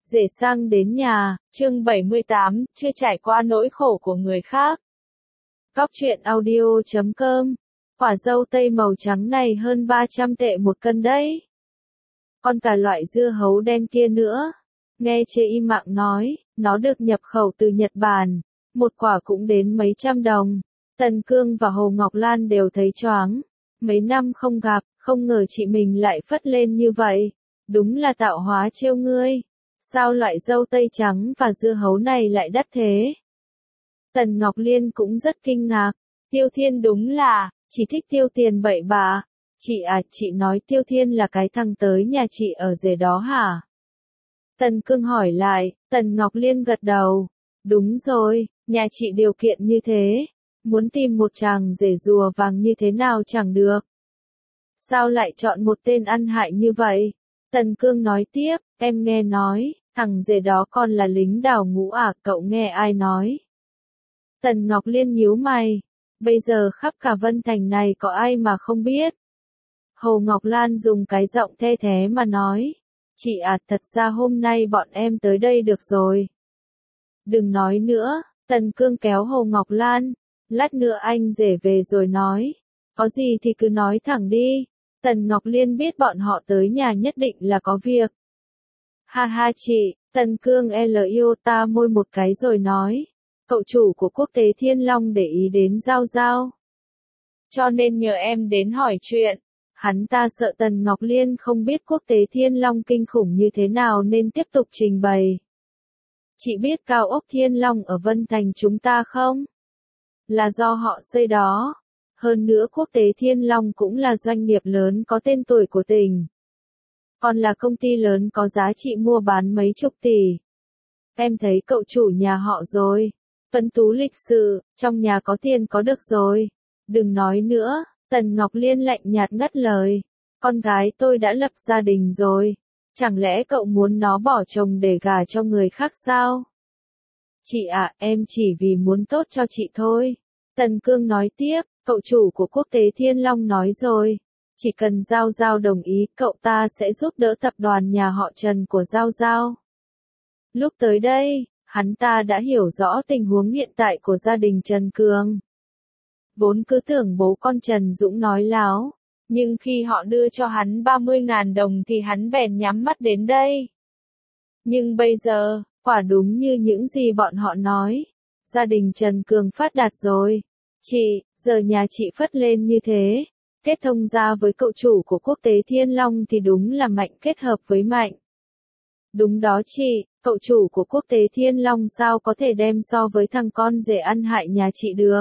Rể sang đến nhà, chương 78, chưa trải qua nỗi khổ của người khác. Góc truyện audio.com. Quả dâu tây màu trắng này hơn 300 tệ một cân đấy. Còn cả loại dưa hấu đen kia nữa. Nghe Chê im lặng nói, nó được nhập khẩu từ Nhật Bản. Một quả cũng đến mấy trăm đồng. Tần Cương và Hồ Ngọc Lan đều thấy choáng. Mấy năm không gặp, không ngờ chị mình lại phất lên như vậy. Đúng là tạo hóa trêu ngươi. Sao loại dâu tây trắng và dưa hấu này lại đắt thế? Tần Ngọc Liên cũng rất kinh ngạc. Tiêu Thiên đúng là, chỉ thích tiêu tiền bậy bạ. Chị à, chị nói Tiêu Thiên là cái thằng tới nhà chị ở rể đó hả? Tần Cương hỏi lại, Tần Ngọc Liên gật đầu. Đúng rồi, nhà chị điều kiện như thế. Muốn tìm một chàng rể rùa vàng như thế nào chẳng được. Sao lại chọn một tên ăn hại như vậy? Tần Cương nói tiếp, em nghe nói, thằng rể đó còn là lính đào ngũ à, cậu nghe ai nói? Tần Ngọc Liên nhíu mày, bây giờ khắp cả Vân Thành này có ai mà không biết? Hồ Ngọc Lan dùng cái giọng the thế mà nói, chị à, thật ra hôm nay bọn em tới đây được rồi. Đừng nói nữa, Tần Cương kéo Hồ Ngọc Lan, lát nữa anh rể về rồi nói, có gì thì cứ nói thẳng đi. Tần Ngọc Liên biết bọn họ tới nhà nhất định là có việc. Ha ha chị, Tần Cương liu ta môi một cái rồi nói. Cậu chủ của Quốc tế Thiên Long để ý đến Giao Giao. Cho nên nhờ em đến hỏi chuyện. Hắn ta sợ Tần Ngọc Liên không biết Quốc tế Thiên Long kinh khủng như thế nào nên tiếp tục trình bày. Chị biết cao ốc Thiên Long ở Vân Thành chúng ta không? Là do họ xây đó. Hơn nữa Quốc tế Thiên Long cũng là doanh nghiệp lớn có tên tuổi của tỉnh. Còn là công ty lớn có giá trị mua bán mấy chục tỷ. Em thấy cậu chủ nhà họ rồi. Tuấn tú lịch sự, trong nhà có tiền có được rồi. Đừng nói nữa, Tần Ngọc Liên lạnh nhạt ngắt lời. Con gái tôi đã lập gia đình rồi. Chẳng lẽ cậu muốn nó bỏ chồng để gả cho người khác sao? Chị ạ, em chỉ vì muốn tốt cho chị thôi. Tần Cương nói tiếp. Cậu chủ của Quốc tế Thiên Long nói rồi, chỉ cần Giao Giao đồng ý, cậu ta sẽ giúp đỡ tập đoàn nhà họ Trần của Giao Giao. Lúc tới đây, hắn ta đã hiểu rõ tình huống hiện tại của gia đình Trần Cường. Vốn cứ tưởng bố con Trần Dũng nói láo, nhưng khi họ đưa cho hắn 30.000 đồng thì hắn bèn nhắm mắt đến đây. Nhưng bây giờ, quả đúng như những gì bọn họ nói, gia đình Trần Cường phát đạt rồi. Chị, giờ nhà chị phất lên như thế, kết thông ra với cậu chủ của Quốc tế Thiên Long thì đúng là mạnh kết hợp với mạnh. Đúng đó chị, cậu chủ của Quốc tế Thiên Long sao có thể đem so với thằng con rể ăn hại nhà chị được.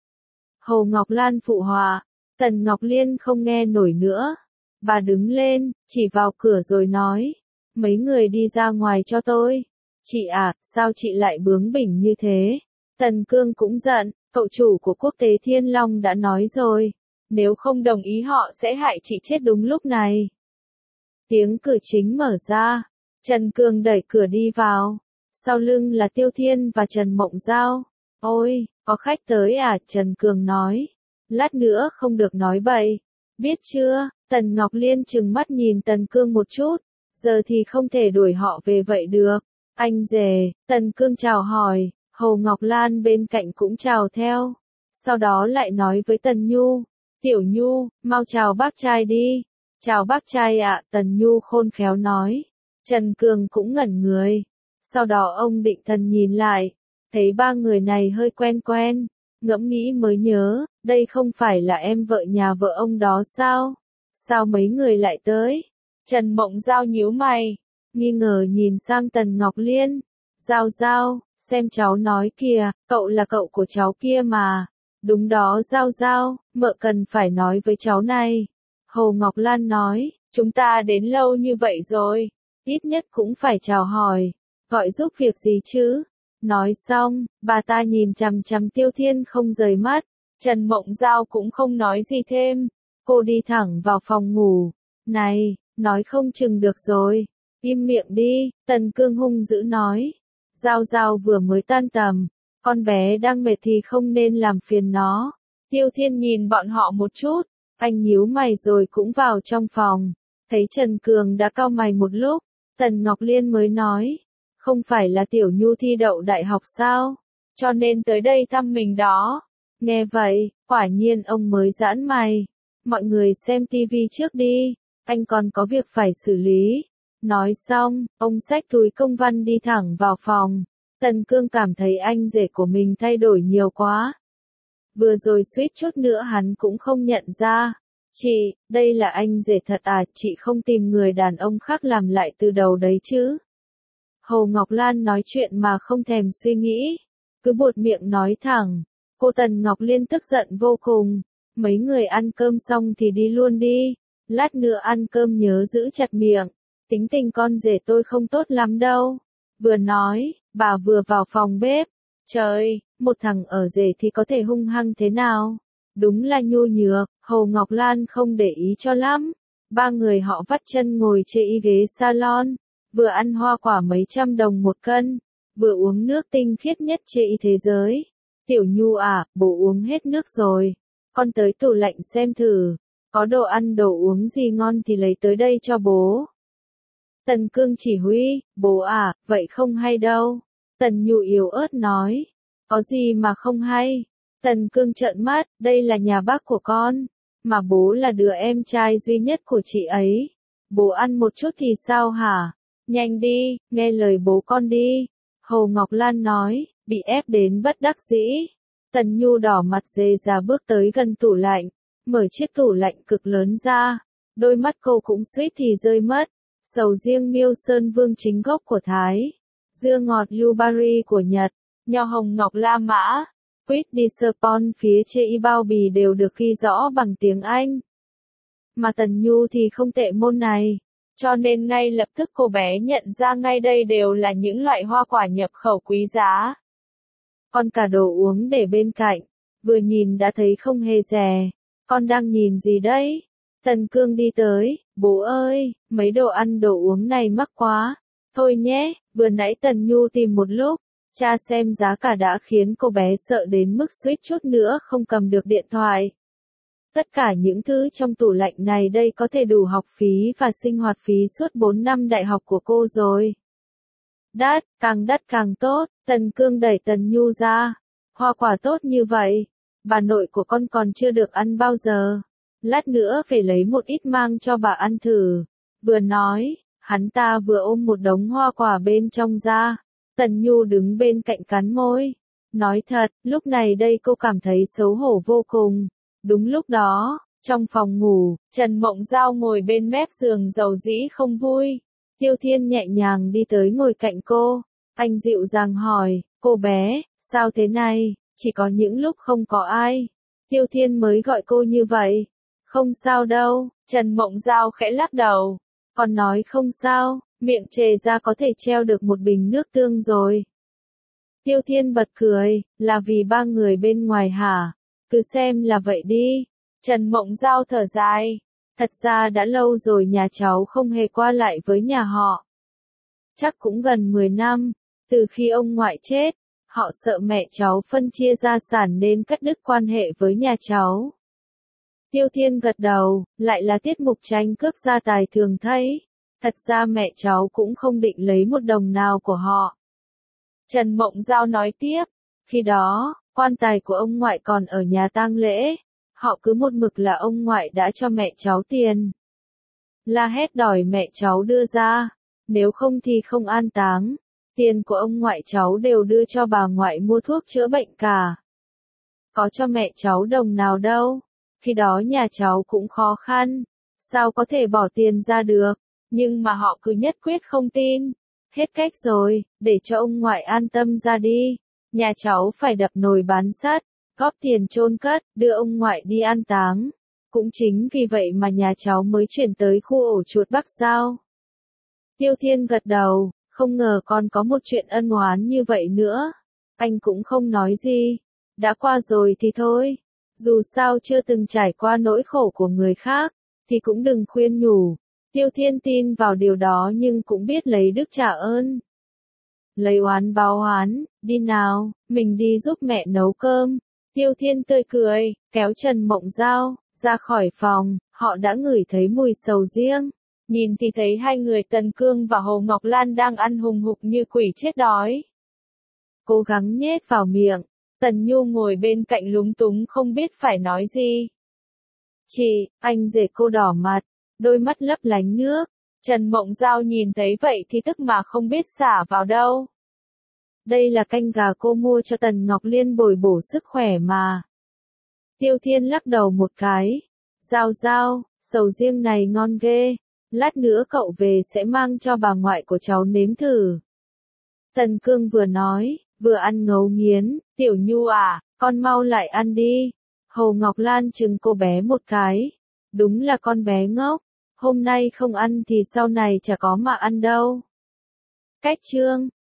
Hồ Ngọc Lan phụ họa, Tần Ngọc Liên không nghe nổi nữa. Bà đứng lên, chỉ vào cửa rồi nói, mấy người đi ra ngoài cho tôi. Chị à, sao chị lại bướng bỉnh như thế? Tần Cương cũng giận. Cậu chủ của Quốc tế Thiên Long đã nói rồi, nếu không đồng ý họ sẽ hại chị chết đúng lúc này. Tiếng cửa chính mở ra, Trần Cường đẩy cửa đi vào, sau lưng là Tiêu Thiên và Trần Mộng Giao. Ôi, có khách tới à? Trần Cường nói, lát nữa không được nói bậy, biết chưa? Tần Ngọc Liên trừng mắt nhìn Tần Cương một chút, giờ thì không thể đuổi họ về vậy được. Anh rể, Tần Cương chào hỏi. Hồ Ngọc Lan bên cạnh cũng chào theo. Sau đó lại nói với Tần Nhu. Tiểu Nhu, mau chào bác trai đi. Chào bác trai ạ, Tần Nhu khôn khéo nói. Trần Cường cũng ngẩn người. Sau đó ông định thần nhìn lại. Thấy ba người này hơi quen quen. Ngẫm nghĩ mới nhớ, đây không phải là em vợ nhà vợ ông đó sao? Sao mấy người lại tới? Trần Mộng Giao nhíu mày. Nghi ngờ nhìn sang Tần Ngọc Liên. Giao Giao. Xem cháu nói kìa, cậu là cậu của cháu kia mà. Đúng đó Giao Giao, mợ cần phải nói với cháu này. Hồ Ngọc Lan nói, chúng ta đến lâu như vậy rồi, ít nhất cũng phải chào hỏi, gọi giúp việc gì chứ. Nói xong, bà ta nhìn chằm chằm Tiêu Thiên không rời mắt, Trần Mộng Giao cũng không nói gì thêm. Cô đi thẳng vào phòng ngủ. Này, nói không chừng được rồi. Im miệng đi, Tần Cương hung dữ nói. Giao Giao vừa mới tan tầm, con bé đang mệt thì không nên làm phiền nó. Tiêu Thiên nhìn bọn họ một chút, anh nhíu mày rồi cũng vào trong phòng. Thấy Trần Cường đã cau mày một lúc, Tần Ngọc Liên mới nói, Không phải là Tiểu Nhu thi đậu đại học sao? Cho nên tới đây thăm mình đó. Nghe vậy, quả nhiên ông mới giãn mày. Mọi người xem tivi trước đi, anh còn có việc phải xử lý. Nói xong, ông xách túi công văn đi thẳng vào phòng. Tần Cương cảm thấy anh rể của mình thay đổi nhiều quá. Vừa rồi suýt chút nữa hắn cũng không nhận ra. Chị, đây là anh rể thật à, chị không tìm người đàn ông khác làm lại từ đầu đấy chứ? Hồ Ngọc Lan nói chuyện mà không thèm suy nghĩ, cứ buột miệng nói thẳng. Cô Tần Ngọc Liên tức giận vô cùng. Mấy người ăn cơm xong thì đi luôn đi. Lát nữa ăn cơm nhớ giữ chặt miệng. Tính tình con rể tôi không tốt lắm đâu. Vừa nói, bà vừa vào phòng bếp. Trời, một thằng ở rể thì có thể hung hăng thế nào? Đúng là nhu nhược, Hồ Ngọc Lan không để ý cho lắm. Ba người họ vắt chân ngồi trên ghế salon, vừa ăn hoa quả mấy trăm đồng một cân, vừa uống nước tinh khiết nhất trên thế giới. Tiểu Nhu à, bố uống hết nước rồi. Con tới tủ lạnh xem thử, có đồ ăn đồ uống gì ngon thì lấy tới đây cho bố. Tần Cương chỉ huy, bố à, vậy không hay đâu. Tần Nhu yếu ớt nói, có gì mà không hay. Tần Cương trợn mắt, đây là nhà bác của con, mà bố là đứa em trai duy nhất của chị ấy. Bố ăn một chút thì sao hả? Nhanh đi, nghe lời bố con đi. Hồ Ngọc Lan nói, bị ép đến bất đắc dĩ. Tần Nhu đỏ mặt dề ra bước tới gần tủ lạnh, mở chiếc tủ lạnh cực lớn ra. Đôi mắt cô cũng suýt thì rơi mất. Sầu riêng Miêu Sơn Vương chính gốc của Thái, dưa ngọt Yubari của Nhật, nho hồng ngọc La Mã, quýt Disappoint phía trên bao bì đều được ghi rõ bằng tiếng Anh. Mà Tần Nhu thì không tệ môn này, cho nên ngay lập tức cô bé nhận ra ngay đây đều là những loại hoa quả nhập khẩu quý giá. Còn cả đồ uống để bên cạnh, vừa nhìn đã thấy không hề rẻ. Con đang nhìn gì đấy? Tần Cương đi tới, bố ơi, mấy đồ ăn đồ uống này mắc quá. Thôi nhé, vừa nãy Tần Nhu tìm một lúc, cha xem giá cả đã khiến cô bé sợ đến mức suýt chút nữa không cầm được điện thoại. Tất cả những thứ trong tủ lạnh này đây có thể đủ học phí và sinh hoạt phí suốt 4 năm đại học của cô rồi. Đắt càng tốt, Tần Cương đẩy Tần Nhu ra. Hoa quả tốt như vậy, bà nội của con còn chưa được ăn bao giờ. Lát nữa phải lấy một ít mang cho bà ăn thử. Vừa nói, hắn ta vừa ôm một đống hoa quả bên trong ra. Tần Nhu đứng bên cạnh cắn môi. Nói thật, lúc này đây cô cảm thấy xấu hổ vô cùng. Đúng lúc đó, trong phòng ngủ, Trần Mộng Giao ngồi bên mép giường dầu dĩ không vui. Tiêu Thiên nhẹ nhàng đi tới ngồi cạnh cô. Anh dịu dàng hỏi, cô bé, sao thế này, chỉ có những lúc không có ai. Tiêu Thiên mới gọi cô như vậy. Không sao đâu, Trần Mộng Giao khẽ lắc đầu. Còn nói không sao, miệng chề ra có thể treo được một bình nước tương rồi. Tiêu Thiên bật cười, là vì ba người bên ngoài hả? Cứ xem là vậy đi. Trần Mộng Giao thở dài. Thật ra đã lâu rồi nhà cháu không hề qua lại với nhà họ. Chắc cũng gần 10 năm, từ khi ông ngoại chết, họ sợ mẹ cháu phân chia gia sản nên cắt đứt quan hệ với nhà cháu. Tiêu Thiên gật đầu, lại là tiết mục tranh cướp gia tài thường thấy. Thật ra mẹ cháu cũng không định lấy một đồng nào của họ. Trần Mộng Giao nói tiếp, khi đó, quan tài của ông ngoại còn ở nhà tang lễ. Họ cứ một mực là ông ngoại đã cho mẹ cháu tiền. La hét đòi mẹ cháu đưa ra, nếu không thì không an táng. Tiền của ông ngoại cháu đều đưa cho bà ngoại mua thuốc chữa bệnh cả. Có cho mẹ cháu đồng nào đâu. Khi đó nhà cháu cũng khó khăn, sao có thể bỏ tiền ra được, nhưng mà họ cứ nhất quyết không tin. Hết cách rồi, để cho ông ngoại an tâm ra đi. Nhà cháu phải đập nồi bán sắt, góp tiền chôn cất, đưa ông ngoại đi an táng. Cũng chính vì vậy mà nhà cháu mới chuyển tới khu ổ chuột Bắc Giao. Tiêu Thiên gật đầu, không ngờ còn có một chuyện ân oán như vậy nữa. Anh cũng không nói gì, đã qua rồi thì thôi. Dù sao chưa từng trải qua nỗi khổ của người khác, thì cũng đừng khuyên nhủ. Tiêu Thiên tin vào điều đó nhưng cũng biết lấy đức trả ơn. Lấy oán báo oán, đi nào, mình đi giúp mẹ nấu cơm. Tiêu Thiên tươi cười, kéo Trần Mộng Giao ra khỏi phòng, họ đã ngửi thấy mùi sầu riêng. Nhìn thì thấy hai người Tần Cương và Hồ Ngọc Lan đang ăn hùng hục như quỷ chết đói. Cố gắng nhét vào miệng, Tần Nhu ngồi bên cạnh lúng túng không biết phải nói gì. Chị, anh rể cô đỏ mặt, đôi mắt lấp lánh nước. Trần Mộng Giao nhìn thấy vậy thì tức mà không biết xả vào đâu. Đây là canh gà cô mua cho Tần Ngọc Liên bồi bổ sức khỏe mà. Tiêu Thiên lắc đầu một cái. Giao Giao, sầu riêng này ngon ghê. Lát nữa cậu về sẽ mang cho bà ngoại của cháu nếm thử. Tần Cương vừa nói, vừa ăn ngấu nghiến. Tiểu Nhu à, con mau lại ăn đi. Hồ Ngọc Lan chừng cô bé một cái. Đúng là con bé ngốc. Hôm nay không ăn thì sau này chả có mà ăn đâu. Cách chương